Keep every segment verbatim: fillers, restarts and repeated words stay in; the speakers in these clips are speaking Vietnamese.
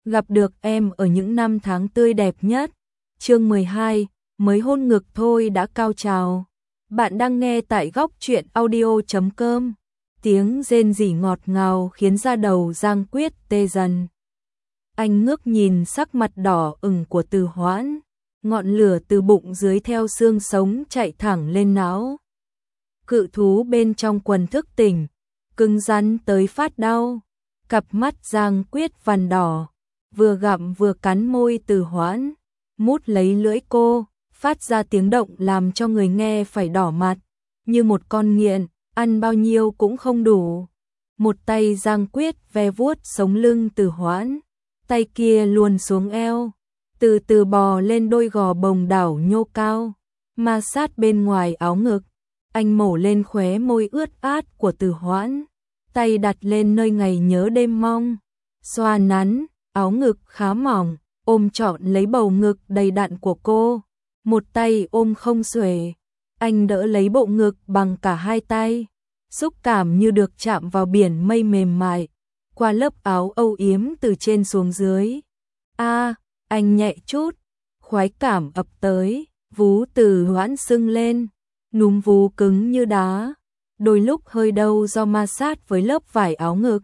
gặp được em ở những năm tháng tươi đẹp nhất. Chương mười hai, mới hôn ngực thôi đã cao trào. Bạn đang nghe tại góc truyện audio chấm com. Tiếng rên rỉ ngọt ngào khiến da đầu Giang Quyết tê dần. Anh ngước nhìn sắc mặt đỏ ửng của Từ Hoãn, ngọn lửa từ bụng dưới theo xương sống chạy thẳng lên não. Cự thú bên trong quần thức tỉnh, cứng rắn tới phát đau. Cặp mắt Giang Quyết vằn đỏ, vừa gặm vừa cắn môi Từ Hoãn, mút lấy lưỡi cô, phát ra tiếng động làm cho người nghe phải đỏ mặt, như một con nghiện, ăn bao nhiêu cũng không đủ. Một tay Giang Quyết ve vuốt sống lưng Từ Hoãn, tay kia luồn xuống eo, từ từ bò lên đôi gò bồng đảo nhô cao, ma sát bên ngoài áo ngực. Anh mổ lên khóe môi ướt át của Từ Hoãn, tay đặt lên nơi ngày nhớ đêm mong, xoa nắn, áo ngực khá mỏng, ôm trọn lấy bầu ngực đầy đặn của cô, một tay ôm không xuể. Anh đỡ lấy bộ ngực bằng cả hai tay, xúc cảm như được chạm vào biển mây mềm mại, qua lớp áo âu yếm từ trên xuống dưới. A, anh nhẹ chút, khoái cảm ập tới, vú Từ Hoãn sưng lên, núm vú cứng như đá, đôi lúc hơi đau do ma sát với lớp vải áo ngực.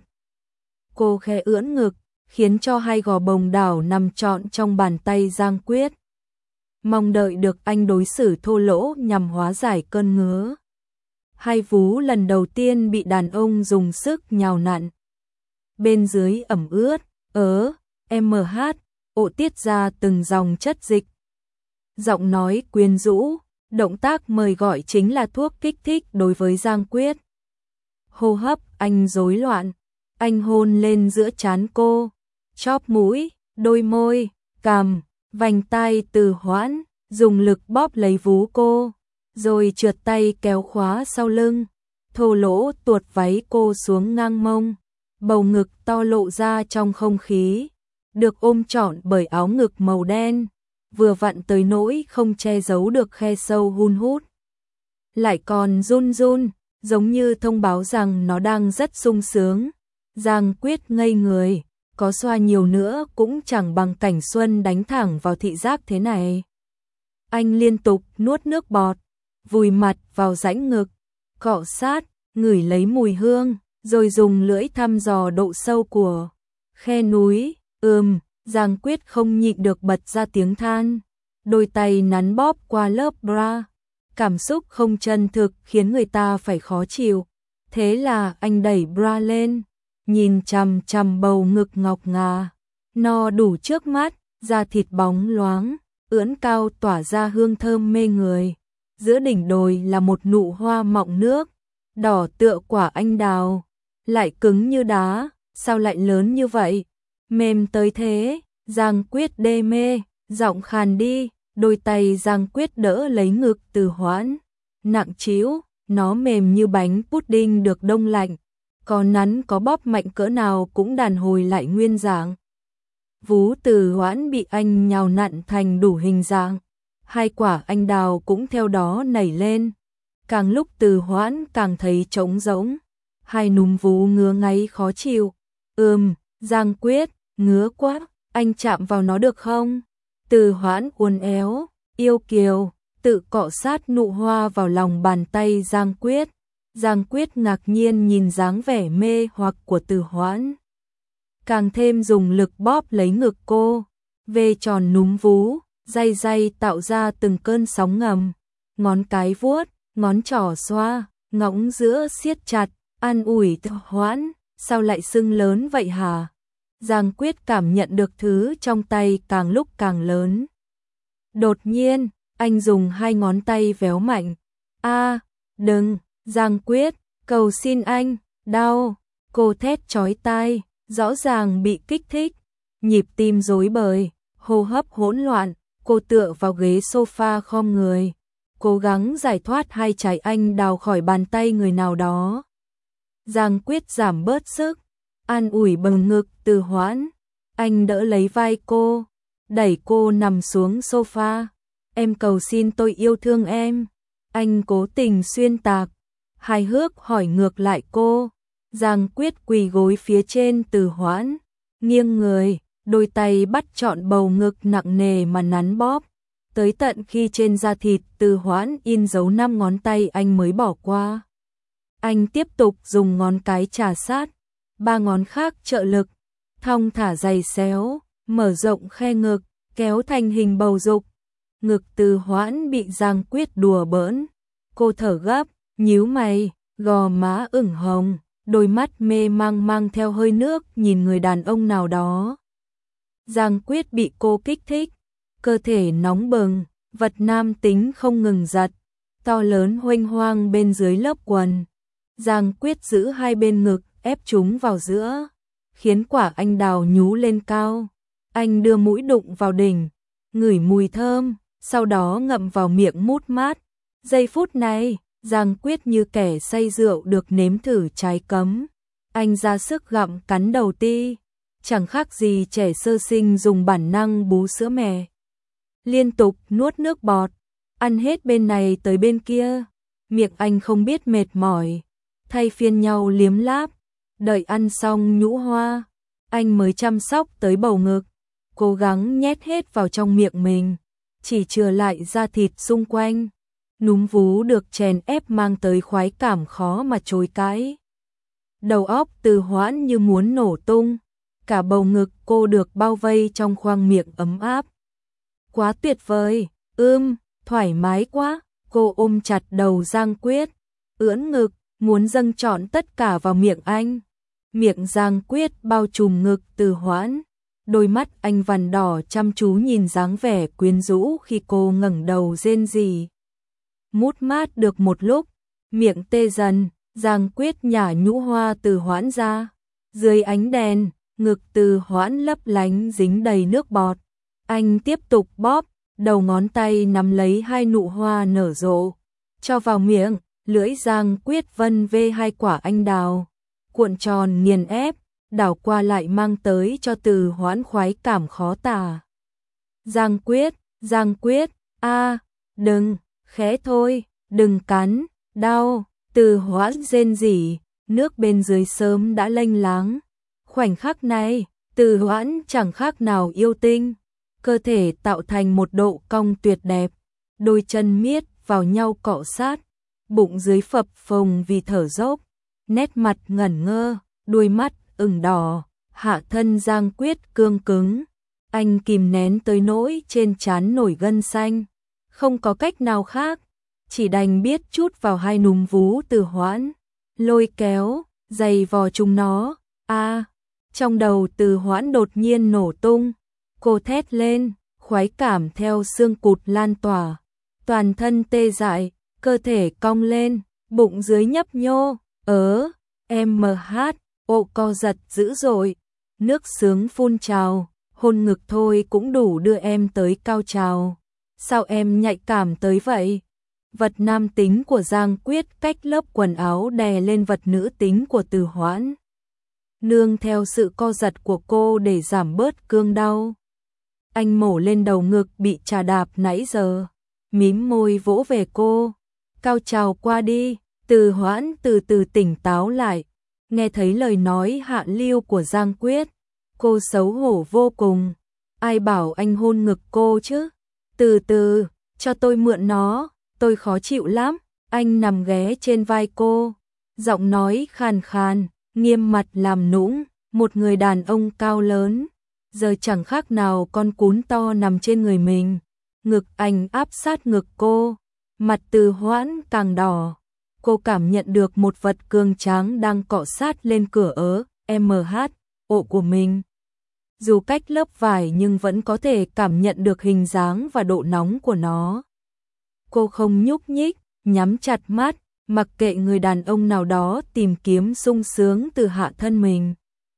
Cô khẽ ưỡn ngực, khiến cho hai gò bồng đảo nằm trọn trong bàn tay Giang Quyết. Mong đợi được anh đối xử thô lỗ nhằm hóa giải cơn ngứa. Hai vú lần đầu tiên bị đàn ông dùng sức nhào nặn. Bên dưới ẩm ướt, ớ, em hát, ộ tiết ra từng dòng chất dịch. Giọng nói quyến rũ, động tác mời gọi chính là thuốc kích thích đối với Giang Quyết. Hô hấp anh rối loạn, anh hôn lên giữa trán cô, chóp mũi, đôi môi, cằm, vành tai Từ Hoãn, dùng lực bóp lấy vú cô, rồi trượt tay kéo khóa sau lưng, thô lỗ tuột váy cô xuống ngang mông, bầu ngực to lộ ra trong không khí, được ôm trọn bởi áo ngực màu đen, vừa vặn tới nỗi không che giấu được khe sâu hun hút. Lại còn run run, giống như thông báo rằng nó đang rất sung sướng. Giang Quyết ngây người, có xoa nhiều nữa cũng chẳng bằng cảnh xuân đánh thẳng vào thị giác thế này. Anh liên tục nuốt nước bọt, vùi mặt vào rãnh ngực, cọ sát, ngửi lấy mùi hương, rồi dùng lưỡi thăm dò độ sâu của khe núi. Ừm, Giang Quyết không nhịn được bật ra tiếng than, đôi tay nắn bóp qua lớp bra, cảm xúc không chân thực khiến người ta phải khó chịu. Thế là anh đẩy bra lên, nhìn chằm chằm bầu ngực ngọc ngà, no đủ trước mắt, da thịt bóng loáng, ưỡn cao tỏa ra hương thơm mê người. Giữa đỉnh đồi là một nụ hoa mọng nước, đỏ tựa quả anh đào, lại cứng như đá, sao lại lớn như vậy? Mềm tới thế. Giang Quyết đê mê, giọng khàn đi, đôi tay Giang Quyết đỡ lấy ngực Từ Hoãn, nặng trĩu, nó mềm như bánh pudding được đông lạnh, có nắn có bóp mạnh cỡ nào cũng đàn hồi lại nguyên dạng. Vú Từ Hoãn bị anh nhào nặn thành đủ hình dạng, hai quả anh đào cũng theo đó nảy lên. Càng lúc Từ Hoãn càng thấy trống rỗng, hai núm vú ngứa ngáy khó chịu. Ừm, Giang Quyết, ngứa quá, anh chạm vào nó được không? Từ Hoãn uốn éo, yêu kiều, tự cọ sát nụ hoa vào lòng bàn tay Giang Quyết. Giang Quyết ngạc nhiên nhìn dáng vẻ mê hoặc của Từ Hoãn, càng thêm dùng lực bóp lấy ngực cô, về tròn núm vú, day day tạo ra từng cơn sóng ngầm. Ngón cái vuốt, ngón trỏ xoa, ngõng giữa siết chặt, an ủi Từ Hoãn, sao lại sưng lớn vậy hả? Giang Quyết cảm nhận được thứ trong tay càng lúc càng lớn. Đột nhiên, anh dùng hai ngón tay véo mạnh. A, đừng, Giang Quyết, cầu xin anh, đau. Cô thét chói tai, rõ ràng bị kích thích, nhịp tim rối bời, hô hấp hỗn loạn, cô tựa vào ghế sofa khom người, cố gắng giải thoát hai trái anh đào khỏi bàn tay người nào đó. Giang Quyết giảm bớt sức, an ủi bừng ngực Từ Hoãn, anh đỡ lấy vai cô, đẩy cô nằm xuống sofa. Em cầu xin tôi yêu thương em. Anh cố tình xuyên tạc, hài hước hỏi ngược lại cô. Giang Quyết quỳ gối phía trên Từ Hoãn, nghiêng người, đôi tay bắt trọn bầu ngực nặng nề mà nắn bóp, tới tận khi trên da thịt Từ Hoãn in dấu năm ngón tay anh mới bỏ qua. Anh tiếp tục dùng ngón cái trà sát, ba ngón khác trợ lực, thong thả giày xéo, mở rộng khe ngực, kéo thành hình bầu dục. Ngực Từ Hoãn bị Giang Quyết đùa bỡn, cô thở gấp, nhíu mày, gò má ửng hồng, đôi mắt mê mang mang theo hơi nước nhìn người đàn ông nào đó. Giang Quyết bị cô kích thích, cơ thể nóng bừng, vật nam tính không ngừng giật, to lớn huênh hoang bên dưới lớp quần. Giang Quyết giữ hai bên ngực, ép chúng vào giữa, khiến quả anh đào nhú lên cao. Anh đưa mũi đụng vào đỉnh, ngửi mùi thơm, sau đó ngậm vào miệng mút mát. Giây phút này, Giang Quyết như kẻ say rượu được nếm thử trái cấm. Anh ra sức gặm cắn đầu ti, chẳng khác gì trẻ sơ sinh dùng bản năng bú sữa mẹ. Liên tục nuốt nước bọt, ăn hết bên này tới bên kia, miệng anh không biết mệt mỏi, thay phiên nhau liếm láp. Đợi ăn xong nhũ hoa, anh mới chăm sóc tới bầu ngực, cố gắng nhét hết vào trong miệng mình, chỉ chừa lại da thịt xung quanh. Núm vú được chèn ép mang tới khoái cảm khó mà chối cãi. Đầu óc Từ Hoãn như muốn nổ tung, cả bầu ngực cô được bao vây trong khoang miệng ấm áp. Quá tuyệt vời, ưm, thoải mái quá, cô ôm chặt đầu Giang Quyết, ưỡn ngực, muốn dâng trọn tất cả vào miệng anh. Miệng Giang Quyết bao trùm ngực Từ Hoãn, đôi mắt anh vằn đỏ chăm chú nhìn dáng vẻ quyến rũ khi cô ngẩng đầu rên rỉ. Mút mát được một lúc, miệng tê dần, Giang Quyết nhả nhũ hoa Từ Hoãn ra. Dưới ánh đèn, ngực Từ Hoãn lấp lánh dính đầy nước bọt. Anh tiếp tục bóp, đầu ngón tay nắm lấy hai nụ hoa nở rộ, cho vào miệng, lưỡi Giang Quyết vân vê hai quả anh đào, cuộn tròn nghiền ép, đảo qua lại mang tới cho Từ Hoãn khoái cảm khó tả. Giang Quyết, Giang Quyết, a, đừng, khẽ thôi, đừng cắn, đau. Từ Hoãn rên rỉ, nước bên dưới sớm đã lênh láng. Khoảnh khắc này, Từ Hoãn chẳng khác nào yêu tinh, cơ thể tạo thành một độ cong tuyệt đẹp, đôi chân miết vào nhau cọ sát, bụng dưới phập phồng vì thở dốc, nét mặt ngẩn ngơ, đuôi mắt ửng đỏ, hạ thân Giang Quyết cương cứng, anh kìm nén tới nỗi trên trán nổi gân xanh, không có cách nào khác, chỉ đành biết chút vào hai núm vú Từ Hoãn, lôi kéo, giày vò chúng nó. A, trong đầu Từ Hoãn đột nhiên nổ tung, cô thét lên, khoái cảm theo xương cụt lan tỏa, toàn thân tê dại, cơ thể cong lên, bụng dưới nhấp nhô, ớ, em mờ hát, ộ co giật dữ dội, nước sướng phun trào, hôn ngực thôi cũng đủ đưa em tới cao trào. Sao em nhạy cảm tới vậy? Vật nam tính của Giang Quyết cách lớp quần áo đè lên vật nữ tính của Từ Hoãn, nương theo sự co giật của cô để giảm bớt cương đau. Anh mổ lên đầu ngực bị trà đạp nãy giờ, mím môi vỗ về cô. Cao trào qua đi, Từ Hoãn từ từ tỉnh táo lại, nghe thấy lời nói hạ lưu của Giang Quyết, cô xấu hổ vô cùng. Ai bảo anh hôn ngực cô chứ? Từ từ, cho tôi mượn nó, tôi khó chịu lắm. Anh nằm ghé trên vai cô, giọng nói khàn khàn, nghiêm mặt làm nũng, một người đàn ông cao lớn, giờ chẳng khác nào con cún to nằm trên người mình. Ngực anh áp sát ngực cô, mặt Từ Hoãn càng đỏ, cô cảm nhận được một vật cường tráng đang cọ sát lên cửa ớ, em hát, ộ của mình. Dù cách lớp vải nhưng vẫn có thể cảm nhận được hình dáng và độ nóng của nó. Cô không nhúc nhích, nhắm chặt mắt, mặc kệ người đàn ông nào đó tìm kiếm sung sướng từ hạ thân mình.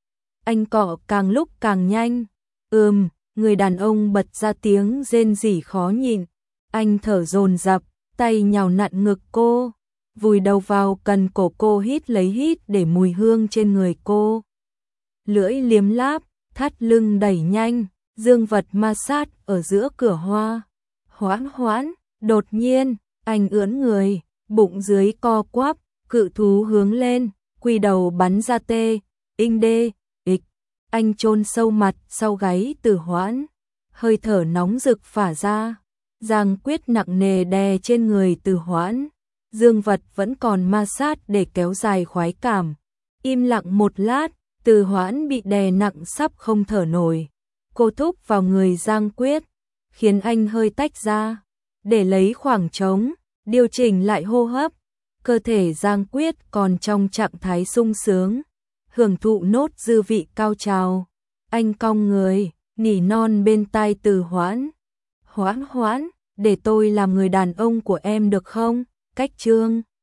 Anh cọ càng lúc càng nhanh. Ừm, người đàn ông bật ra tiếng rên rỉ khó nhịn. Anh thở dồn dập, tay nhào nặn ngực cô, vùi đầu vào cần cổ cô hít lấy hít để mùi hương trên người cô. Lưỡi liếm láp, thắt lưng đẩy nhanh, dương vật ma sát ở giữa cửa hoa. Hoãn hoãn, đột nhiên, anh ưỡn người, bụng dưới co quắp, cự thú hướng lên, quỳ đầu bắn ra tê, inh đê, ịch. Anh chôn sâu mặt sau gáy Từ Hoãn, hơi thở nóng rực phả ra. Giang Quyết nặng nề đè trên người Từ Hoãn, dương vật vẫn còn ma sát để kéo dài khoái cảm. Im lặng một lát, Từ Hoãn bị đè nặng sắp không thở nổi. Cô thúc vào người Giang Quyết, khiến anh hơi tách ra, để lấy khoảng trống, điều chỉnh lại hô hấp. Cơ thể Giang Quyết còn trong trạng thái sung sướng, hưởng thụ nốt dư vị cao trào. Anh cong người, nỉ non bên tai Từ Hoãn. Hoãn hoãn, để tôi làm người đàn ông của em được không? Cách chương